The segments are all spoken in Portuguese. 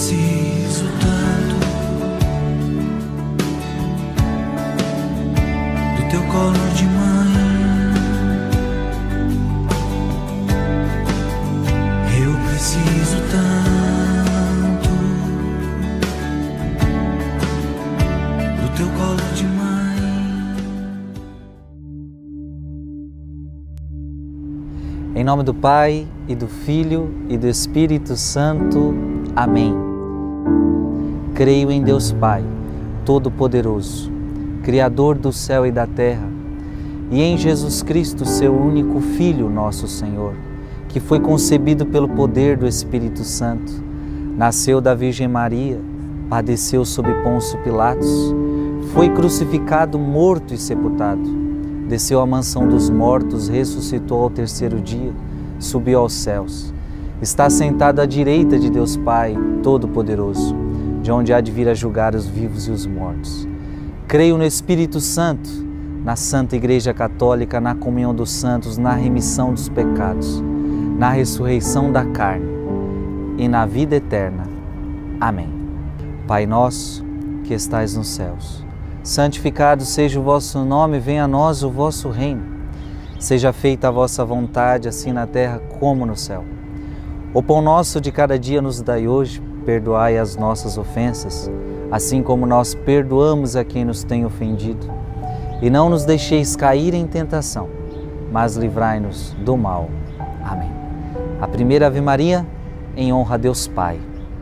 preciso tanto do teu colo de mãe. Eu preciso tanto do teu colo de mãe. Em nome do Pai, e do Filho, e do Espírito Santo. Amém. Creio em Deus Pai, Todo-Poderoso, Criador do céu e da terra, e em Jesus Cristo, seu único Filho, nosso Senhor, que foi concebido pelo poder do Espírito Santo, nasceu da Virgem Maria, padeceu sob Pôncio Pilatos, foi crucificado, morto e sepultado, desceu à mansão dos mortos, ressuscitou ao terceiro dia, subiu aos céus, está sentado à direita de Deus Pai Todo-Poderoso, de onde há de vir a julgar os vivos e os mortos. Creio no Espírito Santo, na Santa Igreja Católica, na comunhão dos santos, na remissão dos pecados, na ressurreição da carne e na vida eterna. Amém. Pai nosso, que estais nos céus, santificado seja o vosso nome, venha a nós o vosso reino. Seja feita a vossa vontade, assim na terra como no céu. O pão nosso de cada dia nos dai hoje, perdoai as nossas ofensas, assim como nós perdoamos a quem nos tem ofendido. E não nos deixeis cair em tentação, mas livrai-nos do mal. Amém. A primeira Ave Maria, em honra a Deus Pai.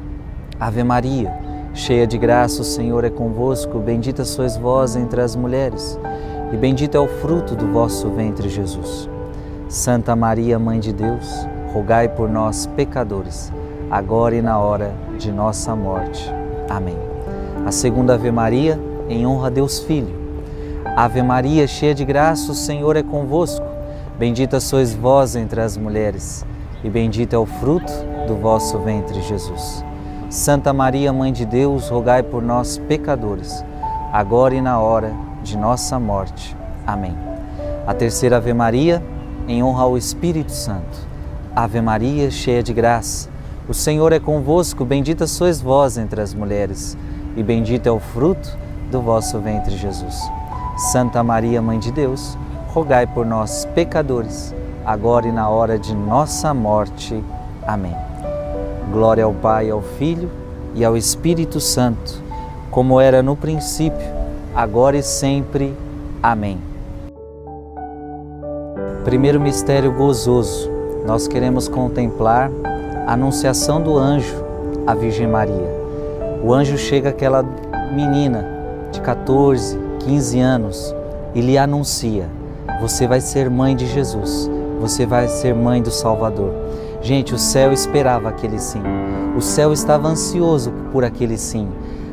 Ave Maria, cheia de graça, o Senhor é convosco, bendita sois vós entre as mulheres, e bendito é o fruto do vosso ventre, Jesus. Santa Maria, Mãe de Deus, rogai por nós, pecadores, agora e na hora de nossa morte. Amém. A segunda Ave Maria, em honra a Deus Filho. Ave Maria, cheia de graça, o Senhor é convosco, bendita sois vós entre as mulheres, e bendito é o fruto do vosso ventre, Jesus. Santa Maria, Mãe de Deus, rogai por nós, pecadores, agora e na hora de nossa morte. Amém. A terceira Ave Maria, em honra ao Espírito Santo. Ave Maria, cheia de graça, o Senhor é convosco, bendita sois vós entre as mulheres, e bendito é o fruto do vosso ventre, Jesus. Santa Maria, Mãe de Deus, rogai por nós, pecadores, agora e na hora de nossa morte. Amém. Glória ao Pai, ao Filho e ao Espírito Santo, como era no princípio, agora e sempre. Amém. Primeiro mistério gozoso, nós queremos contemplar a anunciação do anjo à Virgem Maria. O anjo chega àquela menina de 14, 15 anos e lhe anuncia: você vai ser mãe de Jesus, você vai ser mãe do Salvador. Gente, o céu esperava aquele sim. O céu estava ansioso por aquele sim.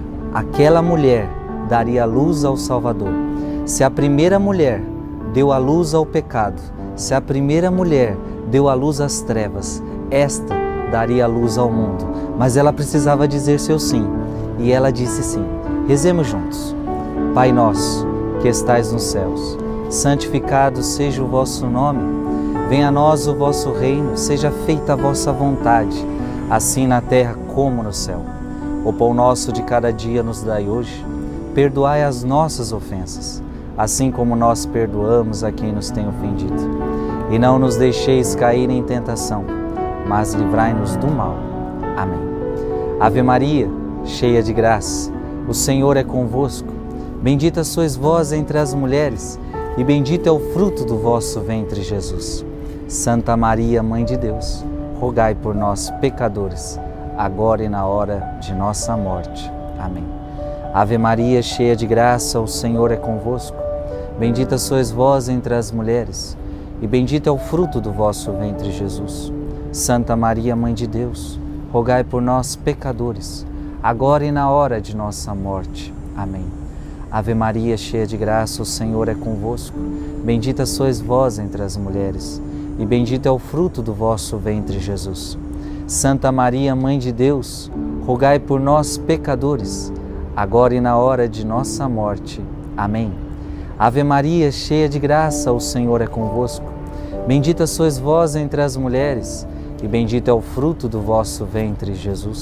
Aquela mulher daria luz ao Salvador. Se a primeira mulher deu a luz ao pecado, se a primeira mulher deu a luz às trevas, esta daria a luz ao mundo. Mas ela precisava dizer seu sim. E ela disse sim. Rezemos juntos. Pai nosso, que estais nos céus, santificado seja o vosso nome. Venha a nós o vosso reino, seja feita a vossa vontade, assim na terra como no céu. O pão nosso de cada dia nos dai hoje. Perdoai as nossas ofensas, assim como nós perdoamos a quem nos tem ofendido. E não nos deixeis cair em tentação, mas livrai-nos do mal. Amém. Ave Maria, cheia de graça, o Senhor é convosco. Bendita sois vós entre as mulheres, e bendito é o fruto do vosso ventre, Jesus. Santa Maria, Mãe de Deus, rogai por nós, pecadores, agora e na hora de nossa morte. Amém. Ave Maria, cheia de graça, o Senhor é convosco. Bendita sois vós entre as mulheres, e bendito é o fruto do vosso ventre, Jesus. Santa Maria, Mãe de Deus, rogai por nós, pecadores, agora e na hora de nossa morte. Amém. Ave Maria, cheia de graça, o Senhor é convosco. Bendita sois vós entre as mulheres, e bendito é o fruto do vosso ventre, Jesus. Santa Maria, Mãe de Deus, rogai por nós, pecadores, agora e na hora de nossa morte. Amém. Ave Maria, cheia de graça, o Senhor é convosco. Bendita sois vós entre as mulheres, e bendito é o fruto do vosso ventre, Jesus.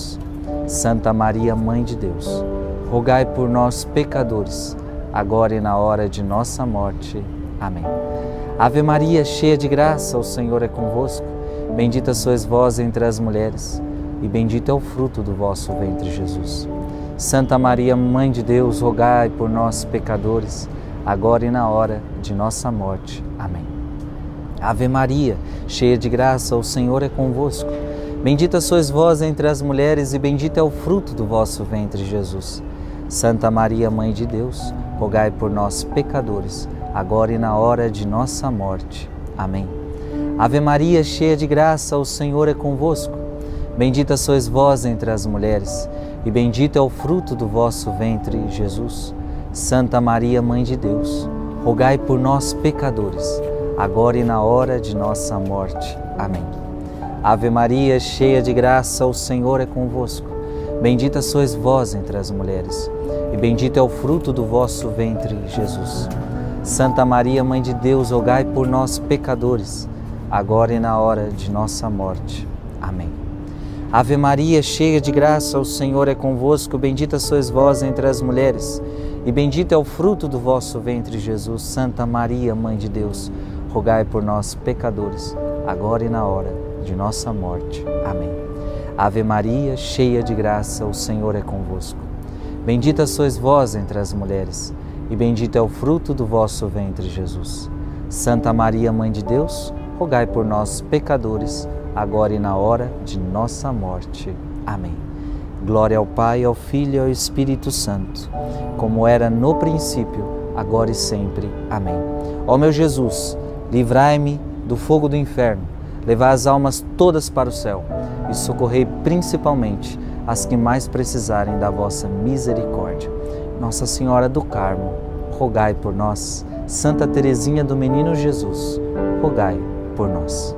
Santa Maria, Mãe de Deus, rogai por nós, pecadores, agora e na hora de nossa morte. Amém. Ave Maria, cheia de graça, o Senhor é convosco. Bendita sois vós entre as mulheres, e bendito é o fruto do vosso ventre, Jesus. Santa Maria, Mãe de Deus, rogai por nós, pecadores, agora e na hora de nossa morte. Amém. Ave Maria, cheia de graça, o Senhor é convosco. Bendita sois vós entre as mulheres, e bendito é o fruto do vosso ventre, Jesus. Santa Maria, Mãe de Deus, rogai por nós, pecadores, agora e na hora de nossa morte. Amém. Ave Maria, cheia de graça, o Senhor é convosco. Bendita sois vós entre as mulheres, e bendito é o fruto do vosso ventre, Jesus. Santa Maria, Mãe de Deus, rogai por nós, pecadores, agora e na hora de nossa morte. Amém. Ave Maria, cheia de graça, o Senhor é convosco. Bendita sois vós entre as mulheres, e bendito é o fruto do vosso ventre, Jesus. Santa Maria, Mãe de Deus, rogai por nós, pecadores, agora e na hora de nossa morte. Amém. Ave Maria, cheia de graça, o Senhor é convosco. Bendita sois vós entre as mulheres, e bendito é o fruto do vosso ventre, Jesus. Santa Maria, Mãe de Deus, rogai por nós, pecadores, agora e na hora de nossa morte. Amém. Ave Maria, cheia de graça, o Senhor é convosco. Bendita sois vós entre as mulheres, e bendito é o fruto do vosso ventre, Jesus. Santa Maria, Mãe de Deus, rogai por nós, pecadores, agora e na hora de nossa morte. Amém. Glória ao Pai, ao Filho e ao Espírito Santo, como era no princípio, agora e sempre. Amém. Ó meu Jesus, livrai-me do fogo do inferno, levai as almas todas para o céu e socorrei principalmente as que mais precisarem da vossa misericórdia. Nossa Senhora do Carmo, rogai por nós. Santa Teresinha do Menino Jesus, rogai por nós.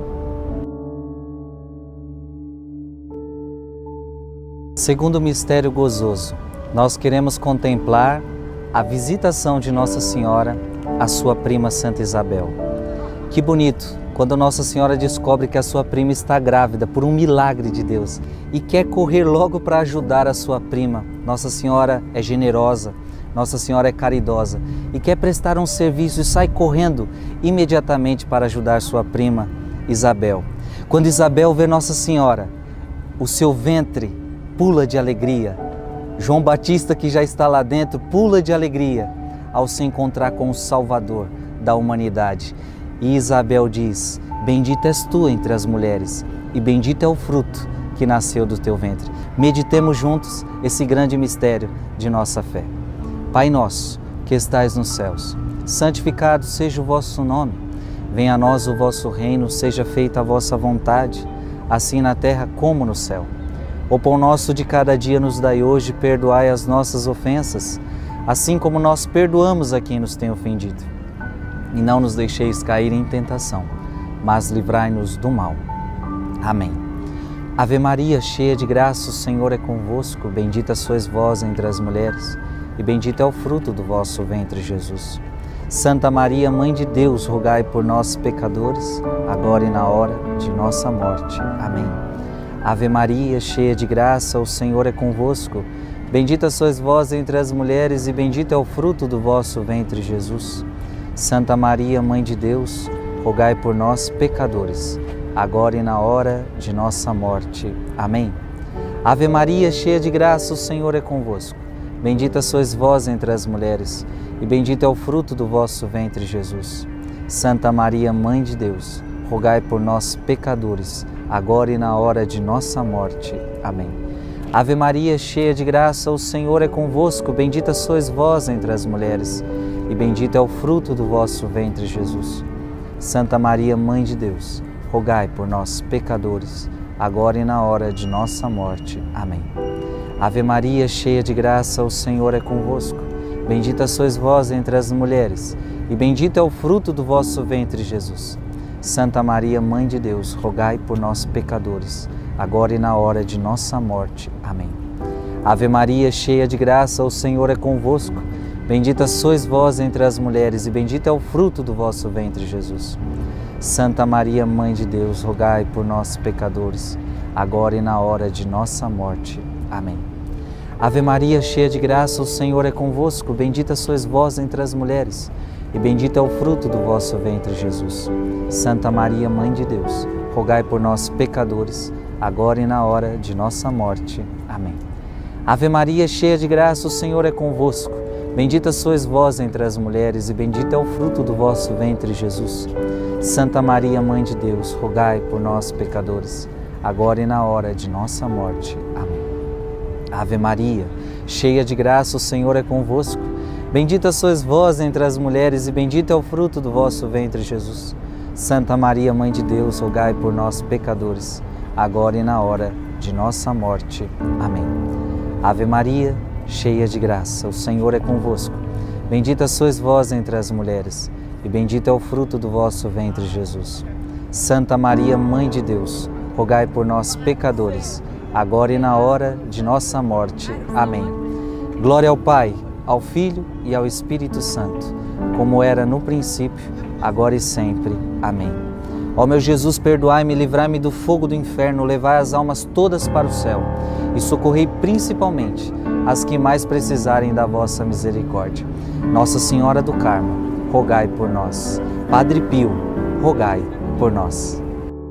Segundo mistério gozoso, nós queremos contemplar a visitação de Nossa Senhora à sua prima Santa Isabel. Que bonito quando Nossa Senhora descobre que a sua prima está grávida por um milagre de Deus e quer correr logo para ajudar a sua prima. Nossa Senhora é generosa, Nossa Senhora é caridosa e quer prestar um serviço e sai correndo imediatamente para ajudar sua prima Isabel. Quando Isabel vê Nossa Senhora, o seu ventre pula de alegria. João Batista, que já está lá dentro, pula de alegria ao se encontrar com o Salvador da humanidade. E Isabel diz: bendita és tu entre as mulheres, e bendito é o fruto que nasceu do teu ventre. Meditemos juntos esse grande mistério de nossa fé. Pai nosso, que estais nos céus, santificado seja o vosso nome. Venha a nós o vosso reino, seja feita a vossa vontade, assim na terra como no céu. O pão nosso de cada dia nos dai hoje, perdoai as nossas ofensas, assim como nós perdoamos a quem nos tem ofendido. E não nos deixeis cair em tentação, mas livrai-nos do mal. Amém. Ave Maria, cheia de graça, o Senhor é convosco. Bendita sois vós entre as mulheres, e bendito é o fruto do vosso ventre, Jesus. Santa Maria, Mãe de Deus, rogai por nós, pecadores, agora e na hora de nossa morte. Amém. Ave Maria, cheia de graça, o Senhor é convosco. Bendita sois vós entre as mulheres, e bendito é o fruto do vosso ventre, Jesus. Santa Maria, Mãe de Deus, rogai por nós, pecadores, agora e na hora de nossa morte. Amém. Ave Maria, cheia de graça, o Senhor é convosco. Bendita sois vós entre as mulheres, e bendito é o fruto do vosso ventre, Jesus. Santa Maria, Mãe de Deus, rogai por nós, pecadores, agora e na hora de nossa morte. Amém. Ave Maria, cheia de graça, o Senhor é convosco. Bendita sois vós entre as mulheres, e bendito é o fruto do vosso ventre, Jesus. Santa Maria, Mãe de Deus, rogai por nós, pecadores, agora e na hora de nossa morte. Amém. Ave Maria, cheia de graça, o Senhor é convosco. Bendita sois vós entre as mulheres, e bendito é o fruto do vosso ventre, Jesus. Santa Maria, Mãe de Deus, rogai por nós, pecadores, agora e na hora de nossa morte. Amém. Ave Maria, cheia de graça, o Senhor é convosco. Bendita sois vós entre as mulheres, e bendito é o fruto do vosso ventre, Jesus. Santa Maria, Mãe de Deus, rogai por nós, pecadores, agora e na hora de nossa morte. Amém. Ave Maria, cheia de graça, o Senhor é convosco. Bendita sois vós entre as mulheres, e bendito é o fruto do vosso ventre, Jesus. Santa Maria, Mãe de Deus, rogai por nós, pecadores, agora e na hora de nossa morte. Amém. Ave Maria, cheia de graça, o Senhor é convosco. Bendita sois vós entre as mulheres, e bendito é o fruto do vosso ventre, Jesus. Santa Maria, Mãe de Deus, rogai por nós, pecadores, agora e na hora de nossa morte. Amém. Ave Maria, cheia de graça, o Senhor é convosco. Bendita sois vós entre as mulheres, e bendito é o fruto do vosso ventre, Jesus. Santa Maria, Mãe de Deus, rogai por nós, pecadores, agora e na hora de nossa morte. Amém. Ave Maria, cheia de graça, o Senhor é convosco. Bendita sois vós entre as mulheres, e bendito é o fruto do vosso ventre, Jesus. Santa Maria, Mãe de Deus, rogai por nós, pecadores, agora e na hora de nossa morte. Amém. Glória ao Pai, ao Filho e ao Espírito Santo, como era no princípio, agora e sempre. Amém. Ó meu Jesus, perdoai-me, livrai-me do fogo do inferno, levai as almas todas para o céu e socorrei principalmente as que mais precisarem da vossa misericórdia. Nossa Senhora do Carmo, rogai por nós. Padre Pio, rogai por nós.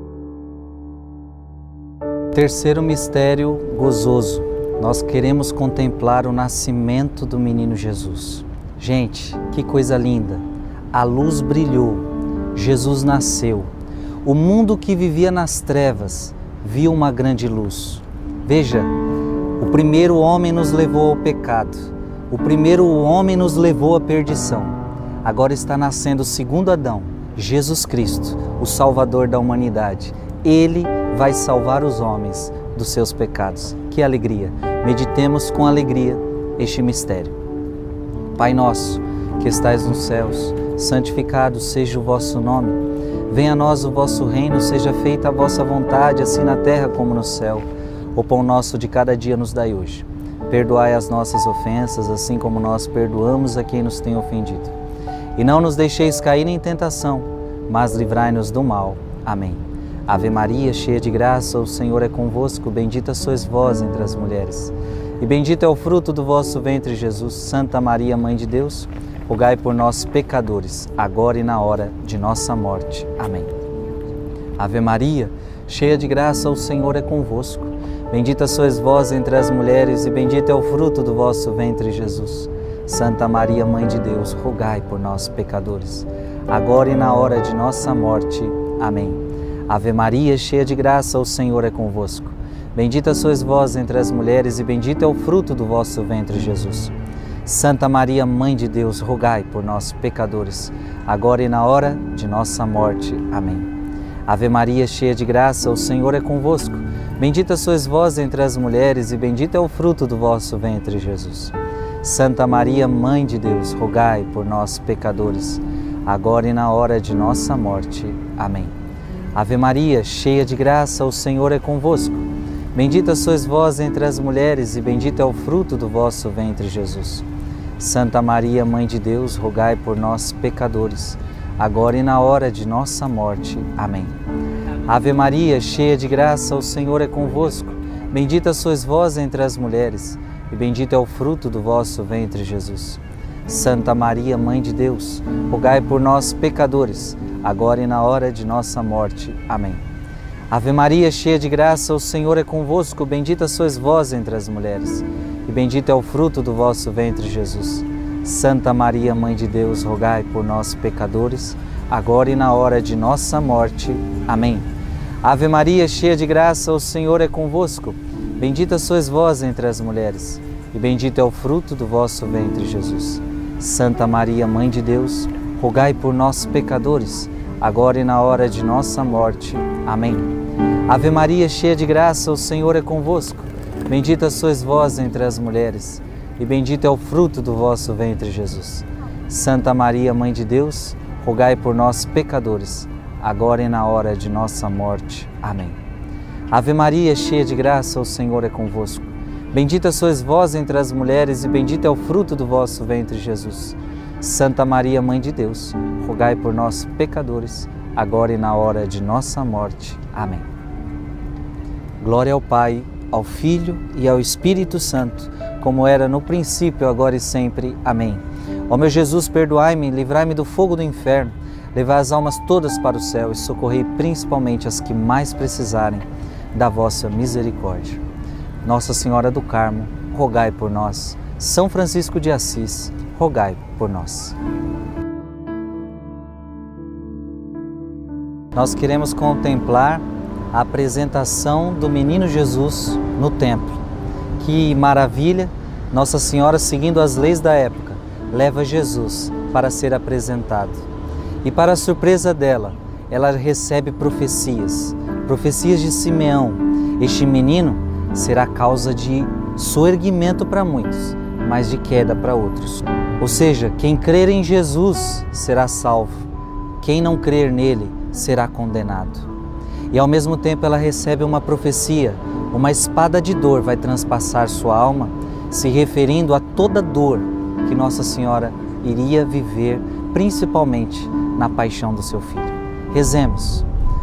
Terceiro mistério gozoso, nós queremos contemplar o nascimento do menino Jesus. Gente, que coisa linda! A luz brilhou, Jesus nasceu. O mundo que vivia nas trevas viu uma grande luz. Veja, o primeiro homem nos levou ao pecado, o primeiro homem nos levou à perdição. Agora está nascendo o segundo Adão, Jesus Cristo, o Salvador da humanidade. Ele vai salvar os homens dos seus pecados. Que alegria! Meditemos com alegria este mistério. Pai nosso, que estais nos céus, santificado seja o vosso nome. Venha a nós o vosso reino, seja feita a vossa vontade, assim na terra como no céu. O pão nosso de cada dia nos dai hoje. Perdoai as nossas ofensas, assim como nós perdoamos a quem nos tem ofendido. E não nos deixeis cair em tentação, mas livrai-nos do mal. Amém. Ave Maria, cheia de graça, o Senhor é convosco. Bendita sois vós entre as mulheres, e bendito é o fruto do vosso ventre, Jesus. Santa Maria, Mãe de Deus, rogai por nós, pecadores, agora e na hora de nossa morte. Amém. Ave Maria, cheia de graça, o Senhor é convosco. Bendita sois vós entre as mulheres, e bendito é o fruto do vosso ventre, Jesus. Santa Maria, Mãe de Deus, rogai por nós, pecadores, agora e na hora de nossa morte. Amém. Ave Maria, cheia de graça, o Senhor é convosco. Bendita sois vós entre as mulheres, e bendito é o fruto do vosso ventre, Jesus. Santa Maria, Mãe de Deus, rogai por nós, pecadores, agora e na hora de nossa morte. Amém. Ave Maria, cheia de graça, o Senhor é convosco. Bendita sois vós entre as mulheres, e bendito é o fruto do vosso ventre, Jesus. Santa Maria, Mãe de Deus, rogai por nós, pecadores, agora e na hora de nossa morte. Amém. Ave Maria, cheia de graça, o Senhor é convosco. Bendita sois vós entre as mulheres, e bendito é o fruto do vosso ventre, Jesus. Santa Maria, Mãe de Deus, rogai por nós, pecadores, agora e na hora de nossa morte. Amém. Ave Maria, cheia de graça, o Senhor é convosco. Bendita sois vós entre as mulheres, e bendito é o fruto do vosso ventre, Jesus. Santa Maria, Mãe de Deus, rogai por nós, pecadores, agora e na hora de nossa morte. Amém. Ave Maria, cheia de graça, o Senhor é convosco. Bendita sois vós entre as mulheres, e bendito é o fruto do vosso ventre, Jesus. Santa Maria, Mãe de Deus, rogai por nós, pecadores, agora e na hora de nossa morte. Amém. Ave Maria, cheia de graça, o Senhor é convosco. Bendita sois vós entre as mulheres, e bendito é o fruto do vosso ventre, Jesus. Santa Maria, Mãe de Deus, rogai por nós, pecadores, agora e na hora de nossa morte. Amém. Ave Maria, cheia de graça, o Senhor é convosco. Bendita sois vós entre as mulheres, e bendito é o fruto do vosso ventre, Jesus. Santa Maria, Mãe de Deus, rogai por nós, pecadores, agora e na hora de nossa morte. Amém. Ave Maria, cheia de graça, o Senhor é convosco. Bendita sois vós entre as mulheres, e bendito é o fruto do vosso ventre, Jesus. Santa Maria, Mãe de Deus, rogai por nós, pecadores, agora e na hora de nossa morte. Amém. Glória ao Pai, ao Filho e ao Espírito Santo, como era no princípio, agora e sempre. Amém. Ó meu Jesus, perdoai-me, livrai-me do fogo do inferno, levai as almas todas para o céu e socorrei principalmente as que mais precisarem da vossa misericórdia. Nossa Senhora do Carmo, rogai por nós. São Francisco de Assis, rogai por nós. Nós queremos contemplar a apresentação do menino Jesus no templo. Que maravilha! Nossa Senhora, seguindo as leis da época, leva Jesus para ser apresentado. E para a surpresa dela, ela recebe profecias de Simeão. Este menino será causa de soerguimento para muitos, mas de queda para outros. Ou seja, quem crer em Jesus será salvo, quem não crer nele será condenado. E ao mesmo tempo ela recebe uma profecia, uma espada de dor vai transpassar sua alma, se referindo a toda dor que Nossa Senhora iria viver, principalmente na paixão do seu Filho. Rezemos.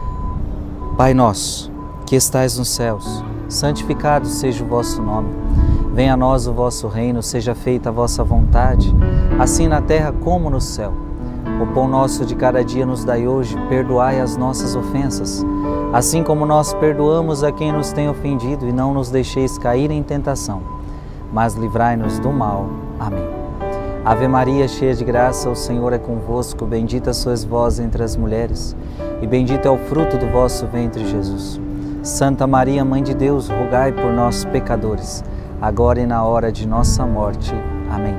Pai nosso, que estais nos céus, santificado seja o vosso nome. Venha a nós o vosso reino, seja feita a vossa vontade, assim na terra como no céu. O pão nosso de cada dia nos dai hoje, perdoai as nossas ofensas, assim como nós perdoamos a quem nos tem ofendido, e não nos deixeis cair em tentação, mas livrai-nos do mal. Amém. Ave Maria, cheia de graça, o Senhor é convosco, bendita sois vós entre as mulheres, e bendito é o fruto do vosso ventre, Jesus. Santa Maria, Mãe de Deus, rogai por nós, pecadores, agora e na hora de nossa morte. Amém.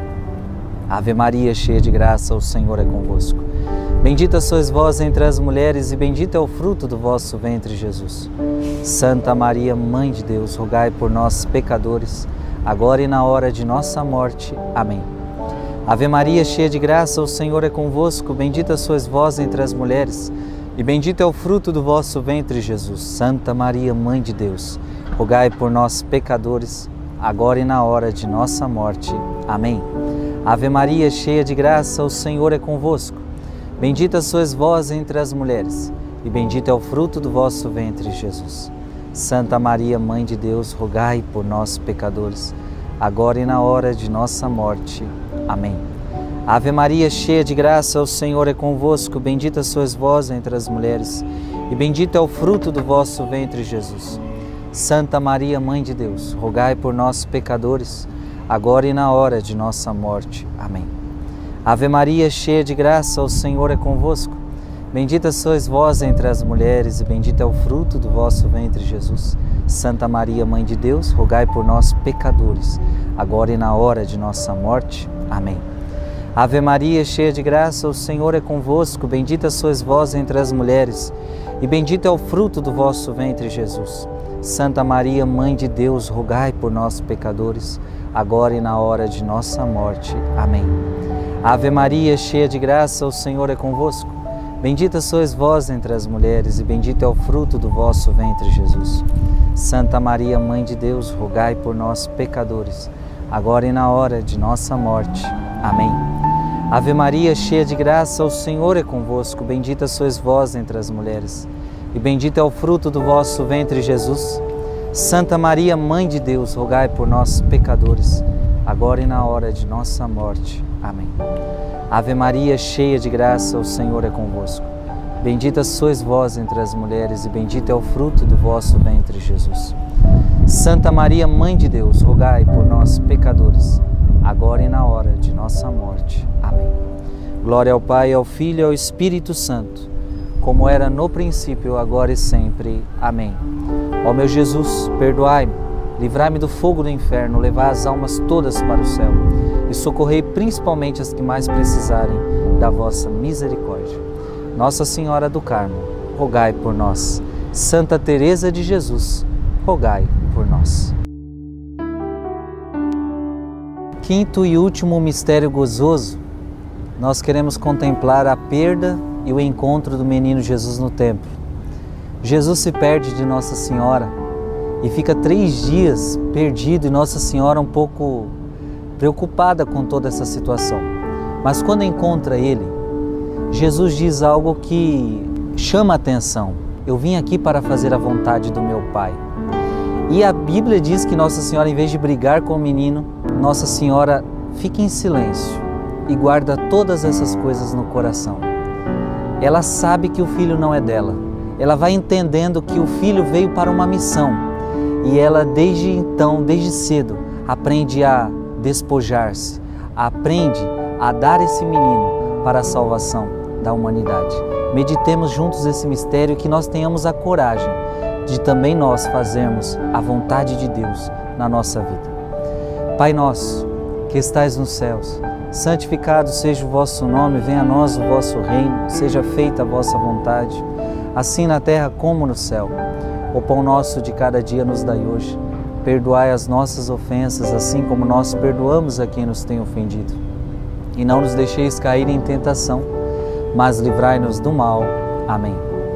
Ave Maria, cheia de graça, o Senhor é convosco. Bendita sois vós entre as mulheres, e bendito é o fruto do vosso ventre, Jesus. Santa Maria, Mãe de Deus, rogai por nós, pecadores, agora e na hora de nossa morte. Amém. Ave Maria, cheia de graça, o Senhor é convosco. Bendita sois vós entre as mulheres, e bendito é o fruto do vosso ventre, Jesus. Santa Maria, Mãe de Deus, rogai por nós, pecadores, agora e na hora de nossa morte. Amém. Ave Maria, cheia de graça, o Senhor é convosco. Bendita sois vós entre as mulheres, e bendito é o fruto do vosso ventre, Jesus. Santa Maria, Mãe de Deus, rogai por nós, pecadores, agora e na hora de nossa morte. Amém. Ave Maria, cheia de graça, o Senhor é convosco. Bendita sois vós entre as mulheres, e bendito é o fruto do vosso ventre, Jesus. Santa Maria, Mãe de Deus, rogai por nós, pecadores, agora e na hora de nossa morte. Amém. Ave Maria, cheia de graça, o Senhor é convosco. Bendita sois vós entre as mulheres, e bendito é o fruto do vosso ventre, Jesus. Santa Maria, Mãe de Deus, rogai por nós, pecadores, agora e na hora de nossa morte. Amém. Ave Maria, cheia de graça, o Senhor é convosco. Bendita sois vós entre as mulheres, e bendito é o fruto do vosso ventre, Jesus. Santa Maria, Mãe de Deus, rogai por nós, pecadores, agora e na hora de nossa morte. Amém. Ave Maria, cheia de graça, o Senhor é convosco. Bendita sois vós entre as mulheres, e bendito é o fruto do vosso ventre, Jesus. Santa Maria, Mãe de Deus, rogai por nós, pecadores, agora e na hora de nossa morte. Amém. Ave Maria, cheia de graça, o Senhor é convosco. Bendita sois vós entre as mulheres, e bendito é o fruto do vosso ventre, Jesus. Santa Maria, Mãe de Deus, rogai por nós, pecadores, agora e na hora de nossa morte. Amém. Ave Maria, cheia de graça, o Senhor é convosco. Bendita sois vós entre as mulheres, e bendito é o fruto do vosso ventre, Jesus. Santa Maria, Mãe de Deus, rogai por nós, pecadores, agora e na hora de nossa morte. Amém. Glória ao Pai, ao Filho e ao Espírito Santo, como era no princípio, agora e sempre. Amém. Ó meu Jesus, perdoai-me, livrai-me do fogo do inferno, levai as almas todas para o céu e socorrei principalmente as que mais precisarem da vossa misericórdia. Nossa Senhora do Carmo, rogai por nós. Santa Teresa de Jesus, rogai por nós. Quinto e último mistério gozoso, nós queremos contemplar a perda e o encontro do menino Jesus no templo. Jesus se perde de Nossa Senhora e fica 3 dias perdido, e Nossa Senhora um pouco preocupada com toda essa situação. Mas quando encontra ele, Jesus diz algo que chama a atenção. Eu vim aqui para fazer a vontade do meu Pai. E a Bíblia diz que Nossa Senhora, em vez de brigar com o menino, Nossa Senhora fica em silêncio e guarda todas essas coisas no coração. Ela sabe que o filho não é dela. Ela vai entendendo que o filho veio para uma missão. E ela, desde então, desde cedo, aprende a despojar-se, aprende a dar esse menino para a salvação da humanidade. Meditemos juntos esse mistério e que nós tenhamos a coragem de também nós fazermos a vontade de Deus na nossa vida. Pai nosso, que estais nos céus, santificado seja o vosso nome, venha a nós o vosso reino, seja feita a vossa vontade, assim na terra como no céu. O pão nosso de cada dia nos dai hoje. Perdoai as nossas ofensas, assim como nós perdoamos a quem nos tem ofendido. E não nos deixeis cair em tentação, mas livrai-nos do mal. Amém.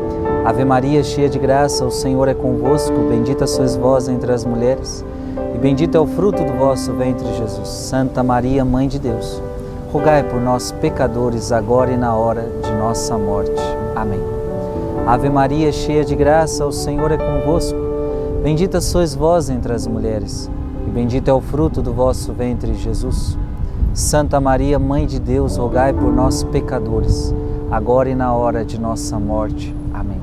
Ave Maria, cheia de graça, o Senhor é convosco, bendita sois vós entre as mulheres, e bendito é o fruto do vosso ventre, Jesus. Santa Maria, Mãe de Deus, rogai por nós, pecadores, agora e na hora de nossa morte. Amém. Ave Maria, cheia de graça, o Senhor é convosco, bendita sois vós entre as mulheres, e bendito é o fruto do vosso ventre, Jesus. Santa Maria, Mãe de Deus, rogai por nós, pecadores, agora e na hora de nossa morte. Amém.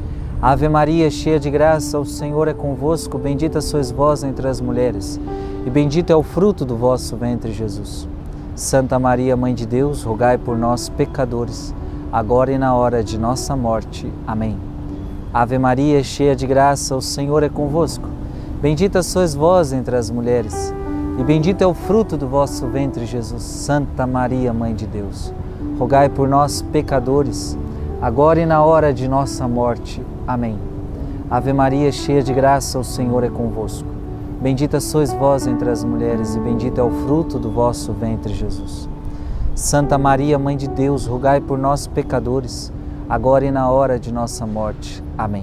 Ave Maria, cheia de graça, o Senhor é convosco, bendita sois vós entre as mulheres, e bendito é o fruto do vosso ventre, Jesus. Santa Maria, Mãe de Deus, rogai por nós, pecadores, agora e na hora de nossa morte. Amém. Ave Maria, cheia de graça, o Senhor é convosco, bendita sois vós entre as mulheres, e bendito é o fruto do vosso ventre, Jesus. Santa Maria, Mãe de Deus, rogai por nós, pecadores, agora e na hora de nossa morte. Amém. Ave Maria, cheia de graça, o Senhor é convosco. Bendita sois vós entre as mulheres, e bendito é o fruto do vosso ventre, Jesus. Santa Maria, Mãe de Deus, rogai por nós, pecadores, agora e na hora de nossa morte. Amém.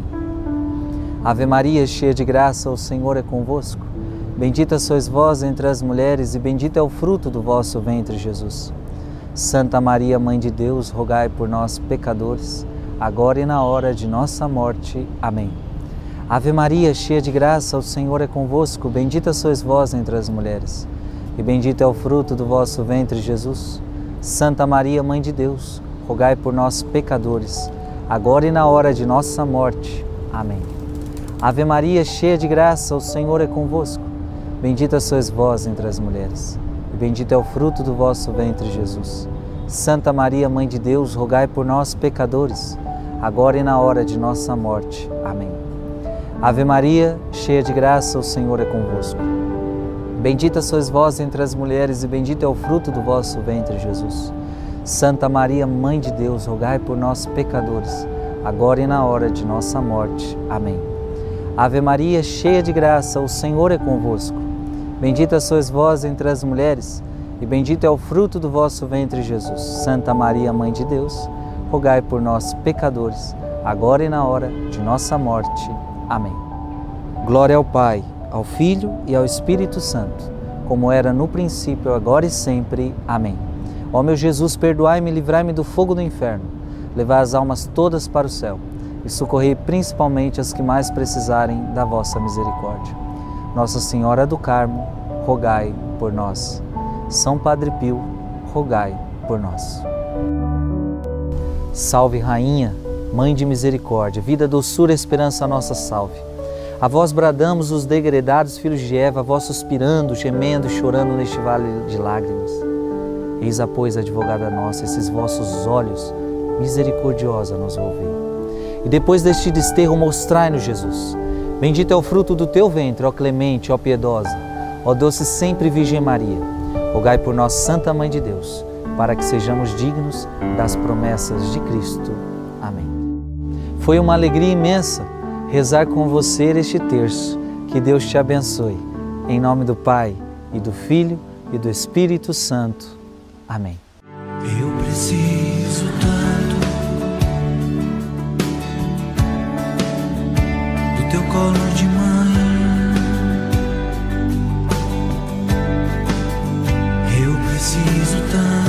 Ave Maria, cheia de graça, o Senhor é convosco. Bendita sois vós entre as mulheres, e bendito é o fruto do vosso ventre, Jesus. Santa Maria, Mãe de Deus, rogai por nós, pecadores, agora e na hora de nossa morte. Amém. Ave Maria, cheia de graça, o Senhor é convosco, bendita sois vós entre as mulheres, e bendito é o fruto do vosso ventre, Jesus. Santa Maria, Mãe de Deus, rogai por nós, pecadores, agora e na hora de nossa morte. Amém. Ave Maria, cheia de graça, o Senhor é convosco, bendita sois vós entre as mulheres, e bendito é o fruto do vosso ventre, Jesus. Santa Maria, Mãe de Deus, rogai por nós, pecadores, agora e na hora de nossa morte. Amém. Ave Maria, cheia de graça, o Senhor é convosco. Bendita sois vós entre as mulheres, e bendito é o fruto do vosso ventre, Jesus. Santa Maria, Mãe de Deus, rogai por nós, pecadores, agora e na hora de nossa morte. Amém. Ave Maria, cheia de graça, o Senhor é convosco. Bendita sois vós entre as mulheres, e bendito é o fruto do vosso ventre, Jesus. Santa Maria, Mãe de Deus, rogai por nós, pecadores, agora e na hora de nossa morte. Amém. Glória ao Pai, ao Filho e ao Espírito Santo, como era no princípio, agora e sempre. Amém. Ó meu Jesus, perdoai-me e livrai-me do fogo do inferno, levai as almas todas para o céu e socorrei principalmente as que mais precisarem da vossa misericórdia. Nossa Senhora do Carmo, rogai por nós. São Padre Pio, rogai por nós. Salve Rainha, Mãe de Misericórdia, vida, doçura, esperança, nossa salve. A vós bradamos os degredados filhos de Eva, a vós suspirando, gemendo e chorando neste vale de lágrimas. Eis, pois, advogada nossa, esses vossos olhos misericordiosa nos volvei. E depois deste desterro mostrai-nos Jesus. Bendito é o fruto do teu ventre, ó clemente, ó piedosa, ó doce sempre Virgem Maria. Rogai por nós, Santa Mãe de Deus, para que sejamos dignos das promessas de Cristo. Amém. Foi uma alegria imensa rezar com você este terço. Que Deus te abençoe. Em nome do Pai, e do Filho, e do Espírito Santo. Amém. Eu preciso tanto do teu colo de mãe. Eu preciso tanto